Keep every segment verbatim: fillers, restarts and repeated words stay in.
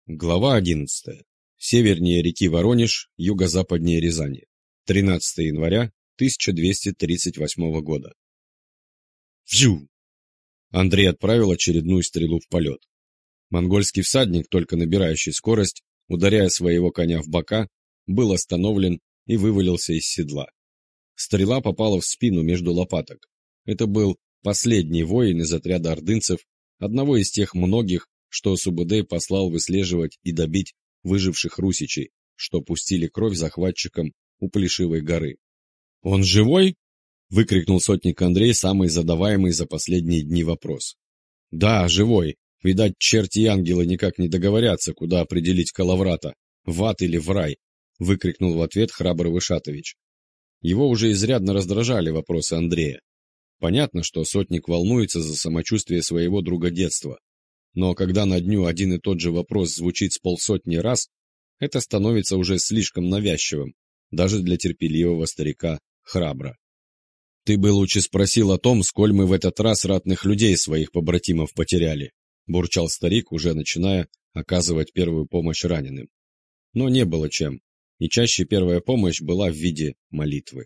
Глава одиннадцатая. Севернее реки Воронеж, юго-западнее Рязани. тринадцатое января тысяча двести тридцать восьмого года. Фью! Андрей отправил очередную стрелу в полет. Монгольский всадник, только набирающий скорость, ударяя своего коня в бока, был остановлен и вывалился из седла. Стрела попала в спину между лопаток. Это был последний воин из отряда ордынцев, одного из тех многих, что Субудей послал выслеживать и добить выживших русичей, что пустили кровь захватчикам у Плешивой горы. «Он живой?» — выкрикнул сотник Андрей самый задаваемый за последние дни вопрос. «Да, живой. Видать, черти и ангелы никак не договорятся, куда определить Калаврата, в ад или в рай», — выкрикнул в ответ храбрый Вышатович. Его уже изрядно раздражали вопросы Андрея. Понятно, что сотник волнуется за самочувствие своего друга детства. Но когда на дню один и тот же вопрос звучит с полсотни раз, это становится уже слишком навязчивым, даже для терпеливого старика Храбра. «Ты бы лучше спросил о том, сколь мы в этот раз ратных людей своих побратимов потеряли», бурчал старик, уже начиная оказывать первую помощь раненым. Но не было чем, и чаще первая помощь была в виде молитвы.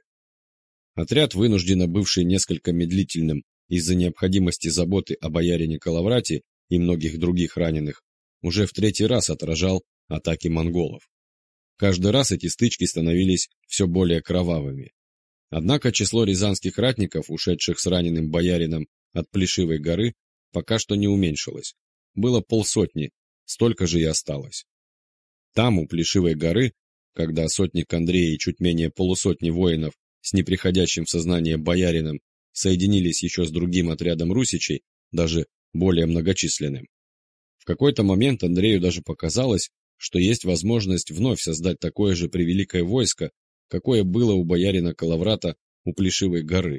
Отряд, вынужденно бывший несколько медлительным из-за необходимости заботы о боярине Калаврате и многих других раненых, уже в третий раз отражал атаки монголов. Каждый раз эти стычки становились все более кровавыми. Однако число рязанских ратников, ушедших с раненым боярином от Плешивой горы, пока что не уменьшилось. Было полсотни, столько же и осталось. Там, у Плешивой горы, когда сотник Андрей и чуть менее полусотни воинов с неприходящим в сознание боярином соединились еще с другим отрядом русичей, даже более многочисленным. В какой-то момент Андрею даже показалось, что есть возможность вновь создать такое же превеликое войско, какое было у боярина Калаврата у Плешивой горы.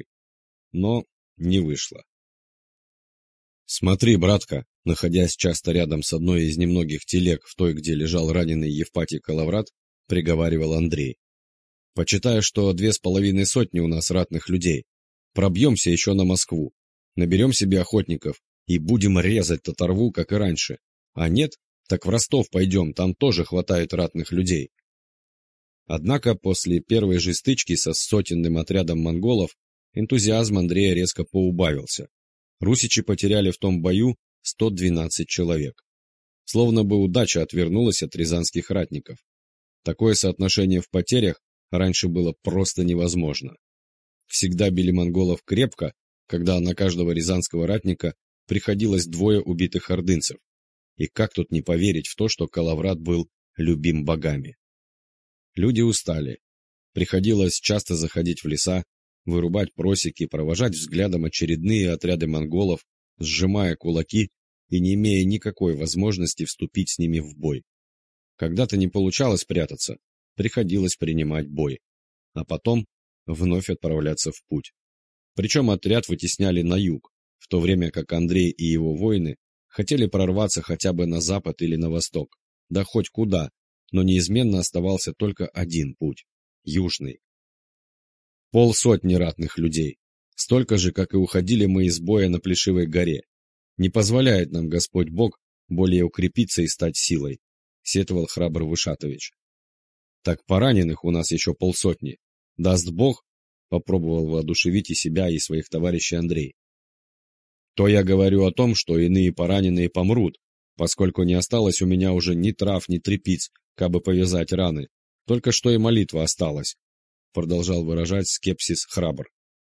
Но не вышло. «Смотри, братка», находясь часто рядом с одной из немногих телег в той, где лежал раненый Евпатий Калаврат, приговаривал Андрей. «Почитаю, что две с половиной сотни у нас ратных людей. Пробьемся еще на Москву, наберем себе охотников, и будем резать татарву, как и раньше. А нет, так в Ростов пойдем, там тоже хватает ратных людей». Однако после первой же стычки со сотенным отрядом монголов энтузиазм Андрея резко поубавился. Русичи потеряли в том бою сто двенадцать человек. Словно бы удача отвернулась от рязанских ратников. Такое соотношение в потерях раньше было просто невозможно. Всегда били монголов крепко, когда на каждого рязанского ратника приходилось двое убитых ордынцев. И как тут не поверить в то, что Калаврат был любим богами? Люди устали. Приходилось часто заходить в леса, вырубать просеки, провожать взглядом очередные отряды монголов, сжимая кулаки и не имея никакой возможности вступить с ними в бой. Когда-то не получалось прятаться, приходилось принимать бой, а потом вновь отправляться в путь. Причем отряд вытесняли на юг, в то время как Андрей и его воины хотели прорваться хотя бы на запад или на восток, да хоть куда, но неизменно оставался только один путь – южный. Полсотни ратных людей, столько же, как и уходили мы из боя на Плешивой горе. Не позволяет нам Господь Бог более укрепиться и стать силой, сетовал храбрый Вышатович. Так пораненых у нас еще полсотни. Даст Бог, попробовал воодушевить и себя, и своих товарищей Андрей. То я говорю о том, что иные пораненные помрут, поскольку не осталось у меня уже ни трав, ни тряпиц, кабы повязать раны, только что и молитва осталась, продолжал выражать скепсис Храбр.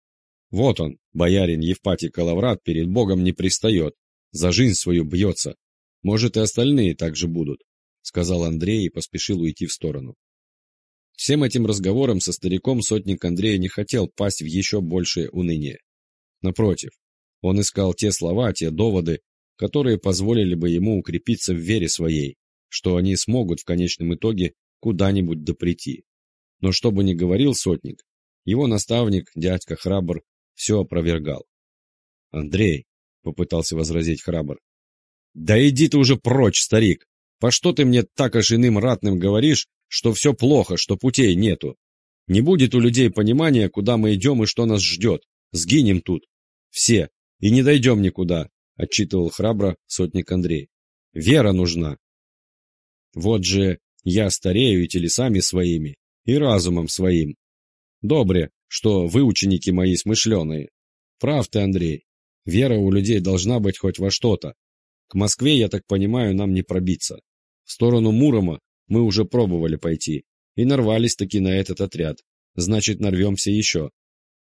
Вот он, боярин Евпатий Калаврат, перед Богом не пристает, за жизнь свою бьется. Может, и остальные так же будут, сказал Андрей и поспешил уйти в сторону. Всем этим разговором со стариком сотник Андрея не хотел пасть в еще большее уныние. Напротив, он искал те слова, те доводы, которые позволили бы ему укрепиться в вере своей, что они смогут в конечном итоге куда-нибудь доприйти. Но что бы ни говорил сотник, его наставник, дядька Храбр, все опровергал. «Андрей», — попытался возразить Храбр, — «да иди ты уже прочь, старик! По что ты мне так аж иным ратным говоришь, что все плохо, что путей нету? Не будет у людей понимания, куда мы идем и что нас ждет. Сгинем тут. Все. И не дойдем никуда», — отчитывал храбро сотник Андрей. «Вера нужна». Вот же я старею и телесами своими, и разумом своим. Добре, что вы, ученики мои, смышленые. Прав ты, Андрей. Вера у людей должна быть хоть во что-то. К Москве, я так понимаю, нам не пробиться. В сторону Мурома мы уже пробовали пойти, и нарвались-таки на этот отряд. Значит, нарвемся еще.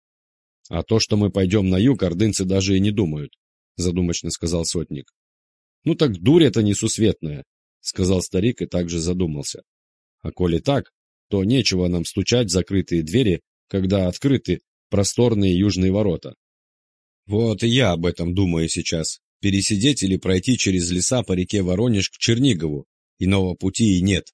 А то, что мы пойдем на юг, ордынцы даже и не думают, задумочно сказал сотник. Ну так дурь это несусветная, сказал старик и также задумался. А коли так, то нечего нам стучать в закрытые двери, когда открыты просторные южные ворота. Вот и я об этом думаю сейчас. Пересидеть или пройти через леса по реке Воронеж к Чернигову. Иного пути и нет.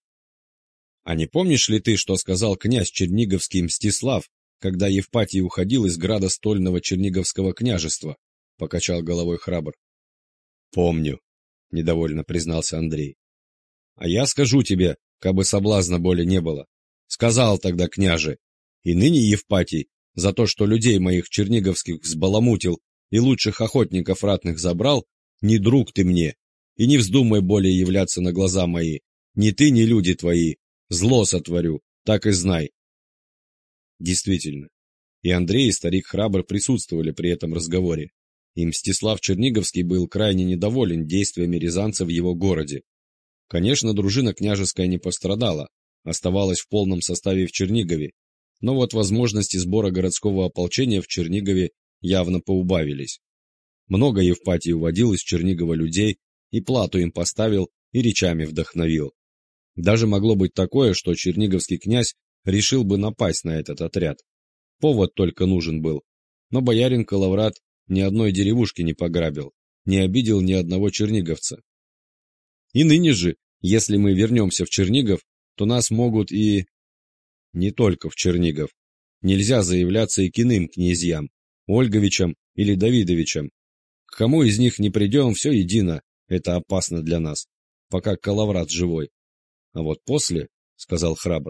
А не помнишь ли ты, что сказал князь Черниговский Мстислав, когда Евпатий уходил из града стольного Черниговского княжества? Покачал головой Храбр. Помню, недовольно признался Андрей. А я скажу тебе, кабы соблазна более не было. Сказал тогда княже, и ныне Евпатий, за то, что людей моих черниговских взбаламутил и лучших охотников ратных забрал, не друг ты мне, и не вздумай более являться на глаза мои, ни ты, ни люди твои, зло сотворю, так и знай. Действительно, и Андрей, и старик Храбр присутствовали при этом разговоре, и Мстислав Черниговский был крайне недоволен действиями рязанцев в его городе. Конечно, дружина княжеская не пострадала, оставалась в полном составе в Чернигове, но вот возможности сбора городского ополчения в Чернигове явно поубавились. Много Евпатий уводил из Чернигова людей, и плату им поставил, и речами вдохновил. Даже могло быть такое, что черниговский князь решил бы напасть на этот отряд. Повод только нужен был, но боярин Калаврат ни одной деревушки не пограбил, не обидел ни одного черниговца. И ныне же, если мы вернемся в Чернигов, то нас могут и... Не только в Чернигов. Нельзя заявляться и к иным князьям, Ольговичам или Давидовичам. К кому из них не придем, все едино, это опасно для нас, пока Калаврат живой. А вот после, — сказал Храбр.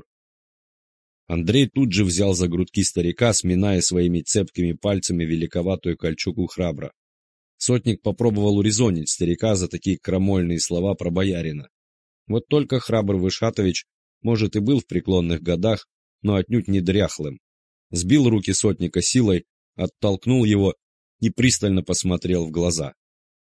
Андрей тут же взял за грудки старика, сминая своими цепкими пальцами великоватую кольчугу Храбра. Сотник попробовал урезонить старика за такие крамольные слова про боярина. Вот только Храбр Вышатович, может, и был в преклонных годах, но отнюдь не дряхлым. Сбил руки сотника силой, оттолкнул его и пристально посмотрел в глаза.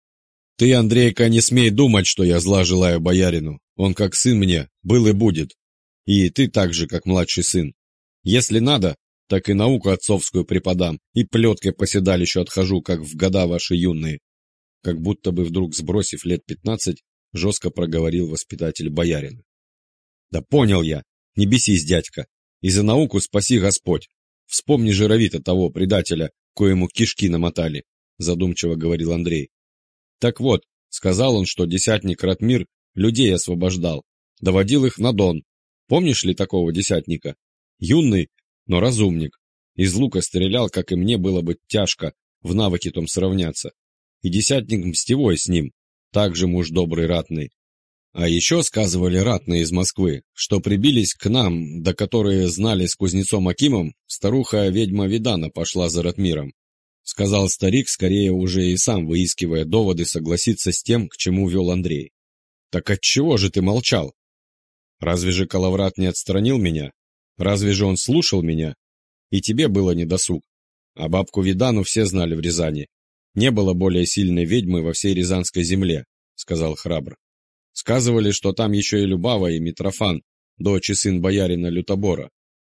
«Ты, Андрейка, не смей думать, что я зла желаю боярину. Он как сын мне, был и будет. И ты так же, как младший сын. Если надо, так и науку отцовскую преподам, и плеткой по седалищу отхожу, как в года ваши юные». Как будто бы вдруг сбросив лет пятнадцать, жестко проговорил воспитатель боярина. «Да понял я, не бесись, дядька, и за науку спаси Господь. Вспомни жировито того предателя, коему кишки намотали», задумчиво говорил Андрей. «Так вот, сказал он, что десятник Ратмир людей освобождал, доводил их на Дон. Помнишь ли такого десятника? Юный, но разумник. Из лука стрелял, как и мне было бы тяжко в навыке том сравняться. И десятник Мстевой с ним, также муж добрый ратный. А еще сказывали ратные из Москвы, что прибились к нам, да которые знали с кузнецом Акимом, старуха-ведьма Видана пошла за Ратмиром. Сказал старик, скорее уже и сам выискивая доводы согласиться с тем, к чему вел Андрей. Так отчего же ты молчал? Разве же Калаврат не отстранил меня? Разве же он слушал меня? И тебе было недосуг. А бабку Видану все знали в Рязани. Не было более сильной ведьмы во всей Рязанской земле, сказал Храбр. Сказывали, что там еще и Любава, и Митрофан, дочь и сын боярина Лютобора.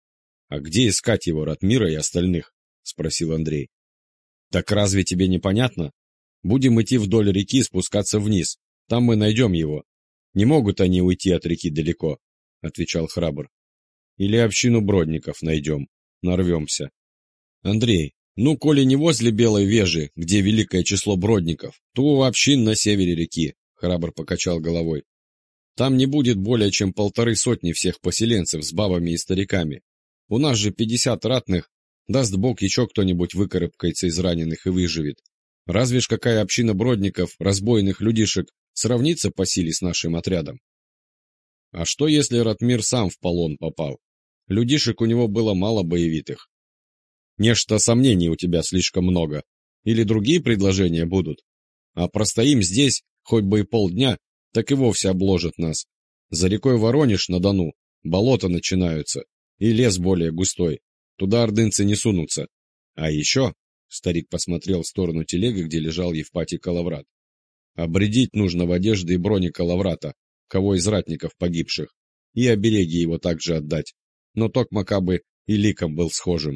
А где искать его, Ратмира и остальных? Спросил Андрей. Так разве тебе непонятно? Будем идти вдоль реки, спускаться вниз. Там мы найдем его. Не могут они уйти от реки далеко, отвечал Храбр. Или общину бродников найдем, нарвемся. Андрей, ну, коли не возле Белой Вежи, где великое число бродников, то у общин на севере реки, Храбр покачал головой. Там не будет более чем полторы сотни всех поселенцев с бабами и стариками. У нас же пятьдесят ратных, даст Бог, еще кто-нибудь выкарабкается из раненых и выживет. Разве ж какая община бродников, разбойных людишек, сравнится по силе с нашим отрядом? А что, если Ратмир сам в полон попал? Людишек у него было мало боевитых. Нечто сомнений у тебя слишком много. Или другие предложения будут? А простоим здесь, хоть бы и полдня, так и вовсе обложат нас. За рекой Воронеж на Дону болота начинаются, и лес более густой. Туда ордынцы не сунутся. А еще, старик посмотрел в сторону телеги, где лежал Евпатий Калаврат, обрядить нужно в одежды и брони Калаврата, кого из ратников погибших, и обереги его также отдать, но токмо кабы и ликом был схожим.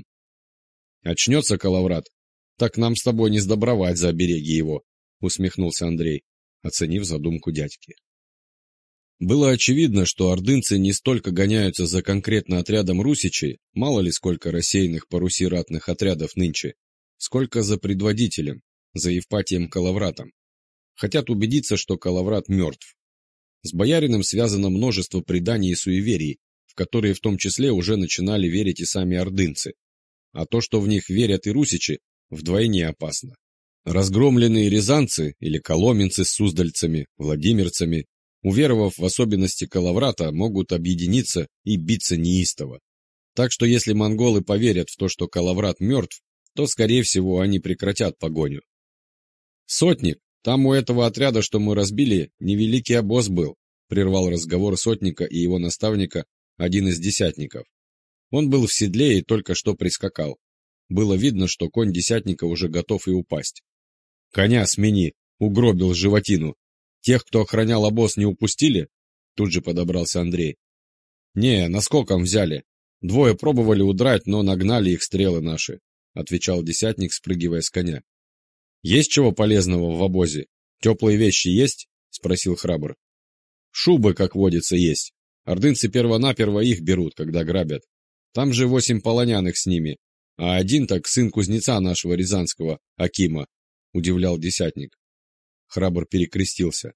Очнется Калаврат, так нам с тобой не сдобровать за обереги его, усмехнулся Андрей, оценив задумку дядьки. Было очевидно, что ордынцы не столько гоняются за конкретно отрядом русичей, мало ли сколько рассеянных по Руси ратных отрядов нынче, сколько за предводителем, за Евпатием Калавратом. Хотят убедиться, что Калаврат мертв. С боярином связано множество преданий и суеверий, в которые в том числе уже начинали верить и сами ордынцы. А то, что в них верят и русичи, вдвойне опасно. Разгромленные рязанцы или коломенцы с суздальцами, владимирцами, уверовав в особенности Калаврата, могут объединиться и биться неистово. Так что если монголы поверят в то, что Калаврат мертв, то, скорее всего, они прекратят погоню. «Сотник, там у этого отряда, что мы разбили, невеликий обоз был», прервал разговор сотника и его наставника один из десятников. Он был в седле и только что прискакал. Было видно, что конь десятника уже готов и упасть. «Коня смени, угробил животину. Тех, кто охранял обоз, не упустили?» Тут же подобрался Андрей. «Не, наскоком взяли. Двое пробовали удрать, но нагнали их стрелы наши», отвечал десятник, спрыгивая с коня. «Есть чего полезного в обозе? Теплые вещи есть?» спросил Храбр. «Шубы, как водится, есть. Ордынцы перво-наперво их берут, когда грабят. Там же восемь полоняных с ними, а один так сын кузнеца нашего рязанского, Акима», удивлял десятник. Храбр перекрестился.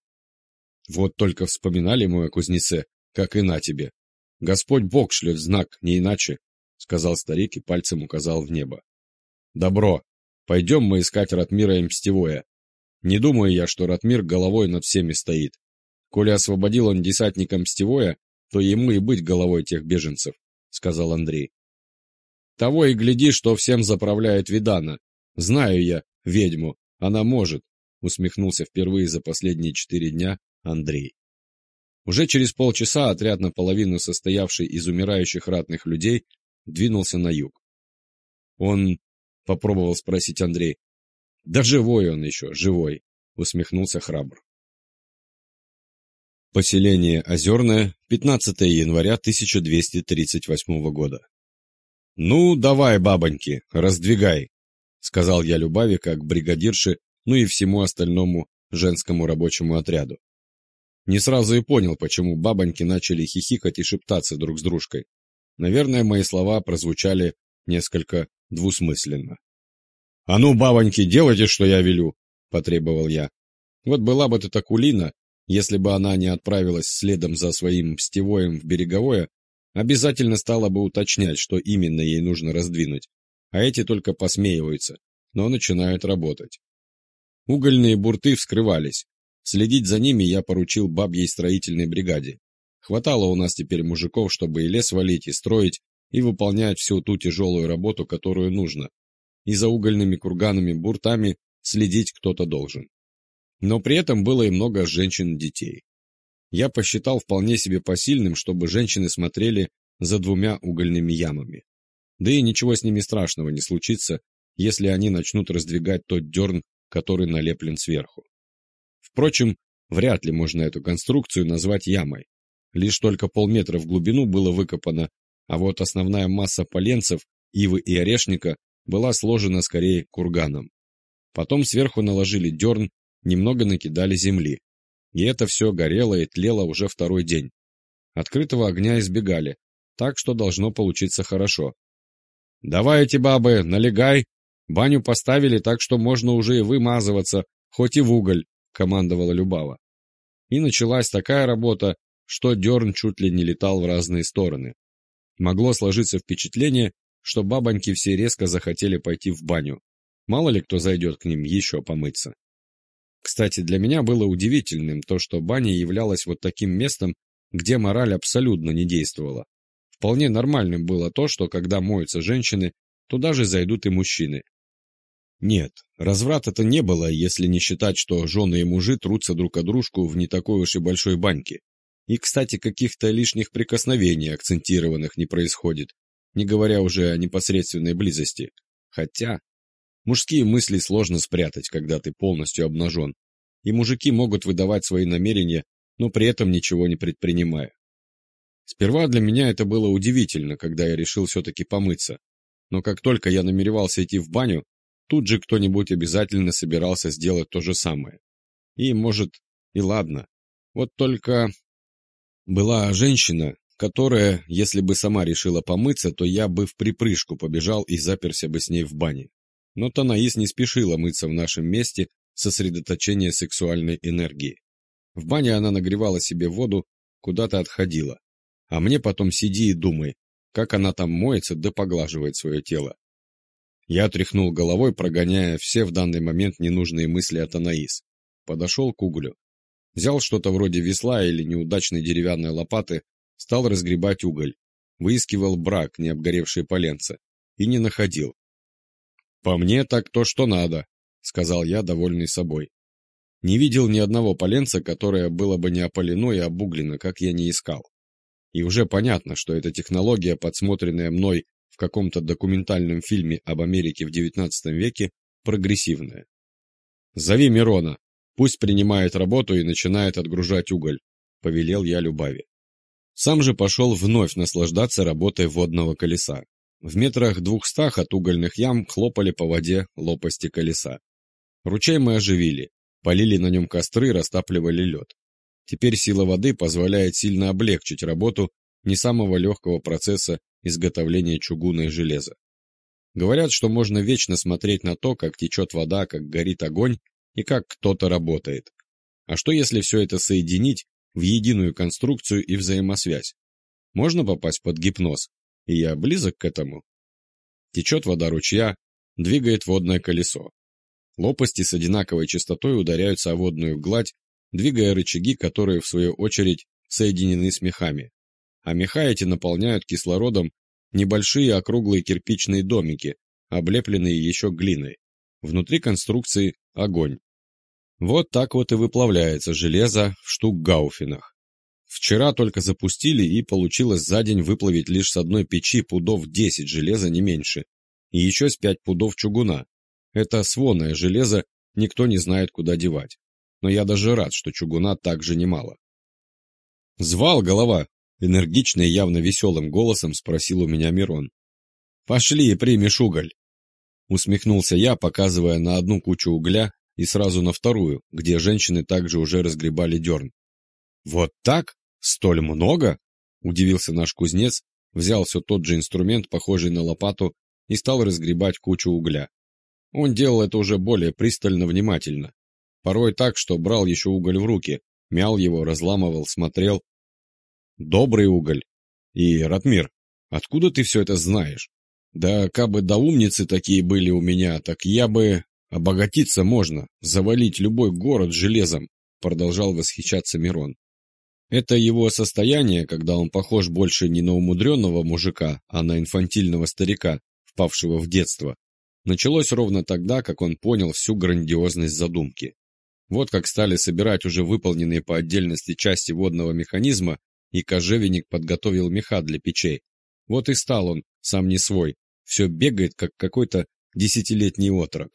«Вот только вспоминали мы о кузнеце, как и на тебе. Господь Бог шлет знак, не иначе», сказал старик и пальцем указал в небо. «Добро, пойдем мы искать Ратмира и Мстевое. Не думаю я, что Ратмир головой над всеми стоит. Коли освободил он десятника Мстевое, то ему и быть головой тех беженцев», сказал Андрей. «Того и гляди, что всем заправляет Видана. Знаю я ведьму, она может», усмехнулся впервые за последние четыре дня Андрей. Уже через полчаса отряд, наполовину состоявший из умирающих ратных людей, двинулся на юг. «Он...» — попробовал спросить Андрей. «Да живой он еще, живой», — усмехнулся Храбр. Поселение Озерное, пятнадцатое января тысяча двести тридцать восьмого года. «Ну, давай, бабоньки, раздвигай», — сказал я Любави как бригадирше, ну и всему остальному женскому рабочему отряду. Не сразу и понял, почему бабоньки начали хихикать и шептаться друг с дружкой. Наверное, мои слова прозвучали несколько двусмысленно. «А ну, бабоньки, делайте, что я велю!» — потребовал я. Вот была бы ты Такулина, если бы она не отправилась следом за своим Мстевоем в Береговое, обязательно стала бы уточнять, что именно ей нужно раздвинуть, а эти только посмеиваются, но начинают работать. Угольные бурты вскрывались. Следить за ними я поручил бабьей строительной бригаде. Хватало у нас теперь мужиков, чтобы и лес валить, и строить, и выполнять всю ту тяжелую работу, которую нужно. И за угольными курганами, буртами следить кто-то должен. Но при этом было и много женщин и детей. Я посчитал вполне себе посильным, чтобы женщины смотрели за двумя угольными ямами. Да и ничего с ними страшного не случится, если они начнут раздвигать тот дерн, который налеплен сверху. Впрочем, вряд ли можно эту конструкцию назвать ямой. Лишь только полметра в глубину было выкопано, а вот основная масса поленцев, ивы и орешника была сложена скорее курганом. Потом сверху наложили дерн, немного накидали земли. И это все горело и тлело уже второй день. Открытого огня избегали, так что должно получиться хорошо. «Давайте, бабы, налегай! Баню поставили, так что можно уже и вымазываться, хоть и в уголь», — командовала Любава. И началась такая работа, что дерн чуть ли не летал в разные стороны. Могло сложиться впечатление, что бабоньки все резко захотели пойти в баню. Мало ли кто зайдет к ним еще помыться. Кстати, для меня было удивительным то, что баня являлась вот таким местом, где мораль абсолютно не действовала. Вполне нормальным было то, что когда моются женщины, туда же зайдут и мужчины. Нет, разврата-то не было, если не считать, что жены и мужи трутся друг о дружку в не такой уж и большой баньке. И, кстати, каких-то лишних прикосновений акцентированных не происходит, не говоря уже о непосредственной близости. Хотя, мужские мысли сложно спрятать, когда ты полностью обнажен, и мужики могут выдавать свои намерения, но при этом ничего не предпринимая. Сперва для меня это было удивительно, когда я решил все-таки помыться, но как только я намеревался идти в баню, тут же кто-нибудь обязательно собирался сделать то же самое. И, может, и ладно. Вот только была женщина, которая, если бы сама решила помыться, то я бы в припрыжку побежал и заперся бы с ней в бане. Но Танаис не спешила мыться в нашем месте сосредоточения сексуальной энергии. В бане она нагревала себе воду, куда-то отходила. А мне потом сиди и думай, как она там моется да поглаживает свое тело. Я тряхнул головой, прогоняя все в данный момент ненужные мысли от Анаис. Подошел к углю. Взял что-то вроде весла или неудачной деревянной лопаты, стал разгребать уголь. Выискивал брак, не обгоревшие поленца. И не находил. «По мне так то, что надо», — сказал я, довольный собой. Не видел ни одного поленца, которое было бы не опалено и обуглено, как я не искал. И уже понятно, что эта технология, подсмотренная мной в каком-то документальном фильме об Америке в девятнадцатом веке, прогрессивная. «Зови Мирона, пусть принимает работу и начинает отгружать уголь», — повелел я Любави. Сам же пошел вновь наслаждаться работой водного колеса. В метрах двухстах от угольных ям хлопали по воде лопасти колеса. Ручей мы оживили, полили на нем костры, растапливали лед. Теперь сила воды позволяет сильно облегчить работу не самого легкого процесса изготовления чугуна и железа. Говорят, что можно вечно смотреть на то, как течет вода, как горит огонь и как кто-то работает. А что если все это соединить в единую конструкцию и взаимосвязь? Можно попасть под гипноз, и я близок к этому. Течет вода ручья, двигает водное колесо. Лопасти с одинаковой частотой ударяются о водную гладь, двигая рычаги, которые, в свою очередь, соединены с мехами. А меха эти наполняют кислородом небольшие округлые кирпичные домики, облепленные еще глиной. Внутри конструкции огонь. Вот так вот и выплавляется железо в штукгауфенах. Вчера только запустили, и получилось за день выплавить лишь с одной печи пудов десять железа, не меньше, и еще с пять пудов чугуна. Это свонное железо, никто не знает, куда девать. Но я даже рад, что чугуна так же немало. «Звал, голова?» — энергично и явно веселым голосом спросил у меня Мирон. «Пошли и примешь уголь!» Усмехнулся я, показывая на одну кучу угля и сразу на вторую, где женщины также уже разгребали дерн. «Вот так? Столь много?» — удивился наш кузнец, взял все тот же инструмент, похожий на лопату, и стал разгребать кучу угля. Он делал это уже более пристально, внимательно. Порой так, что брал еще уголь в руки, мял его, разламывал, смотрел. «Добрый уголь. И, Ратмир, откуда ты все это знаешь? Да кабы да умницы такие были у меня, так я бы... Обогатиться можно, завалить любой город железом», продолжал восхищаться Мирон. Это его состояние, когда он похож больше не на умудренного мужика, а на инфантильного старика, впавшего в детство, началось ровно тогда, как он понял всю грандиозность задумки. Вот как стали собирать уже выполненные по отдельности части водного механизма, и кожевенник подготовил меха для печей. Вот и стал он, сам не свой, все бегает, как какой-то десятилетний отрок.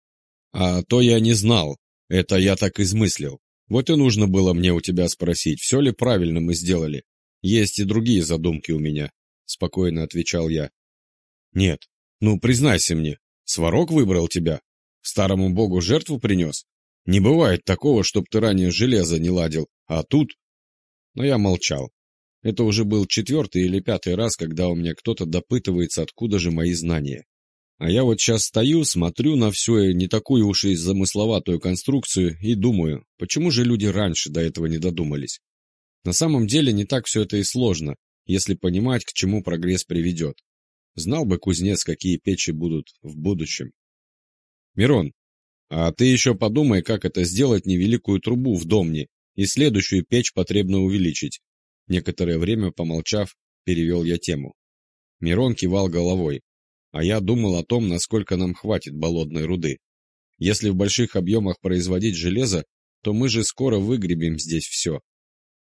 А то я не знал, это я так измыслил. Вот и нужно было мне у тебя спросить, все ли правильно мы сделали. Есть и другие задумки у меня, спокойно отвечал я. Нет, ну признайся мне, Сварог выбрал тебя? Старому богу жертву принес? Не бывает такого, чтоб ты ранее железо не ладил, а тут... Но я молчал. Это уже был четвертый или пятый раз, когда у меня кто-то допытывается, откуда же мои знания. А я вот сейчас стою, смотрю на всю не такую уж и замысловатую конструкцию и думаю, почему же люди раньше до этого не додумались? На самом деле не так все это и сложно, если понимать, к чему прогресс приведет. Знал бы кузнец, какие печи будут в будущем. Мирон, а ты еще подумай, как это сделать невеликую трубу в домне, и следующую печь потребно увеличить. Некоторое время помолчав, перевел я тему. Мирон кивал головой, а я думал о том, насколько нам хватит болотной руды. Если в больших объемах производить железо, то мы же скоро выгребем здесь все.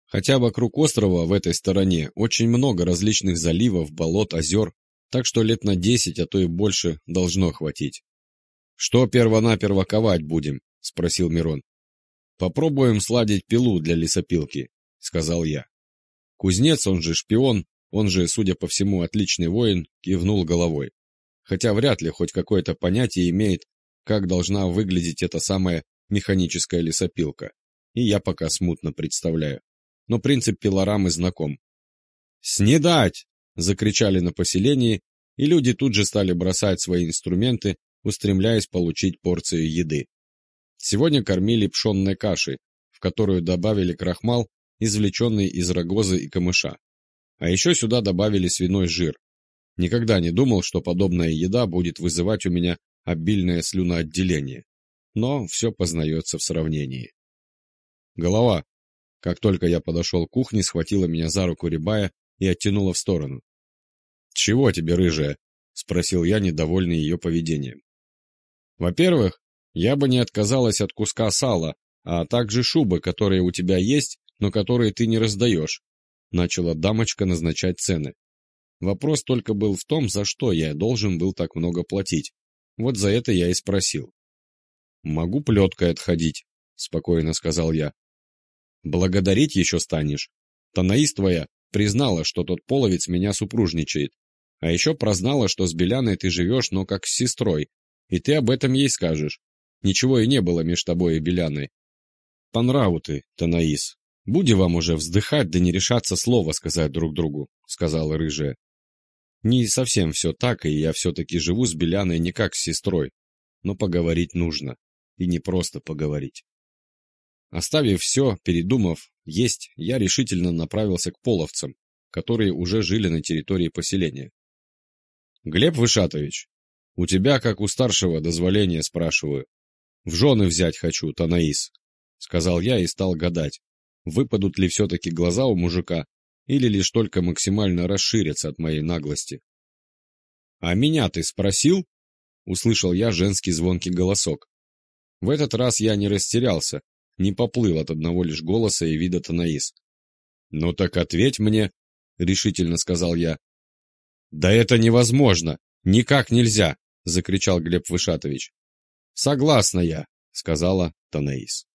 Хотя вокруг острова в этой стороне очень много различных заливов, болот, озер, так что лет на десять, а то и больше должно хватить. «Что первонаперво ковать будем?» — спросил Мирон. «Попробуем сладить пилу для лесопилки», — сказал я. Кузнец, он же шпион, он же, судя по всему, отличный воин, кивнул головой. Хотя вряд ли хоть какое-то понятие имеет, как должна выглядеть эта самая механическая лесопилка. И я пока смутно представляю. Но принцип пилорамы знаком. «Снедать!» — закричали на поселении, и люди тут же стали бросать свои инструменты, устремляясь получить порцию еды. Сегодня кормили пшенной кашей, в которую добавили крахмал, извлеченный из рогозы и камыша. А еще сюда добавили свиной жир. Никогда не думал, что подобная еда будет вызывать у меня обильное слюноотделение. Но все познается в сравнении. Голова, как только я подошел к кухне, схватила меня за руку Рябая и оттянула в сторону. «Чего тебе, рыжая?» — спросил я, недовольный ее поведением. «Во-первых, я бы не отказалась от куска сала, а также шубы, которые у тебя есть, но которые ты не раздаешь», — начала дамочка назначать цены. Вопрос только был в том, за что я должен был так много платить. Вот за это я и спросил. «Могу плеткой отходить», — спокойно сказал я. «Благодарить еще станешь. Танаис твоя признала, что тот половец меня супружничает, а еще прознала, что с Беляной ты живешь, но как с сестрой, и ты об этом ей скажешь. Ничего и не было меж тобой и Беляной. По нраву ты, Танаис. Буди вам уже вздыхать, да не решаться слова сказать друг другу», — сказала рыжая. «Не совсем все так, и я все-таки живу с Беляной не как с сестрой, но поговорить нужно, и не просто поговорить». Оставив все, передумав есть, я решительно направился к половцам, которые уже жили на территории поселения. «Глеб Вышатович, у тебя, как у старшего, дозволения спрашиваю. В жены взять хочу, Танаис», — сказал я и стал гадать, выпадут ли все-таки глаза у мужика, или лишь только максимально расширятся от моей наглости. «А меня ты спросил?» — услышал я женский звонкий голосок. В этот раз я не растерялся, не поплыл от одного лишь голоса и вида Танаис. «Ну так ответь мне», — решительно сказал я. «Да это невозможно! Никак нельзя!» — закричал Глеб Вышатович. «Согласна я», — сказала Танаис.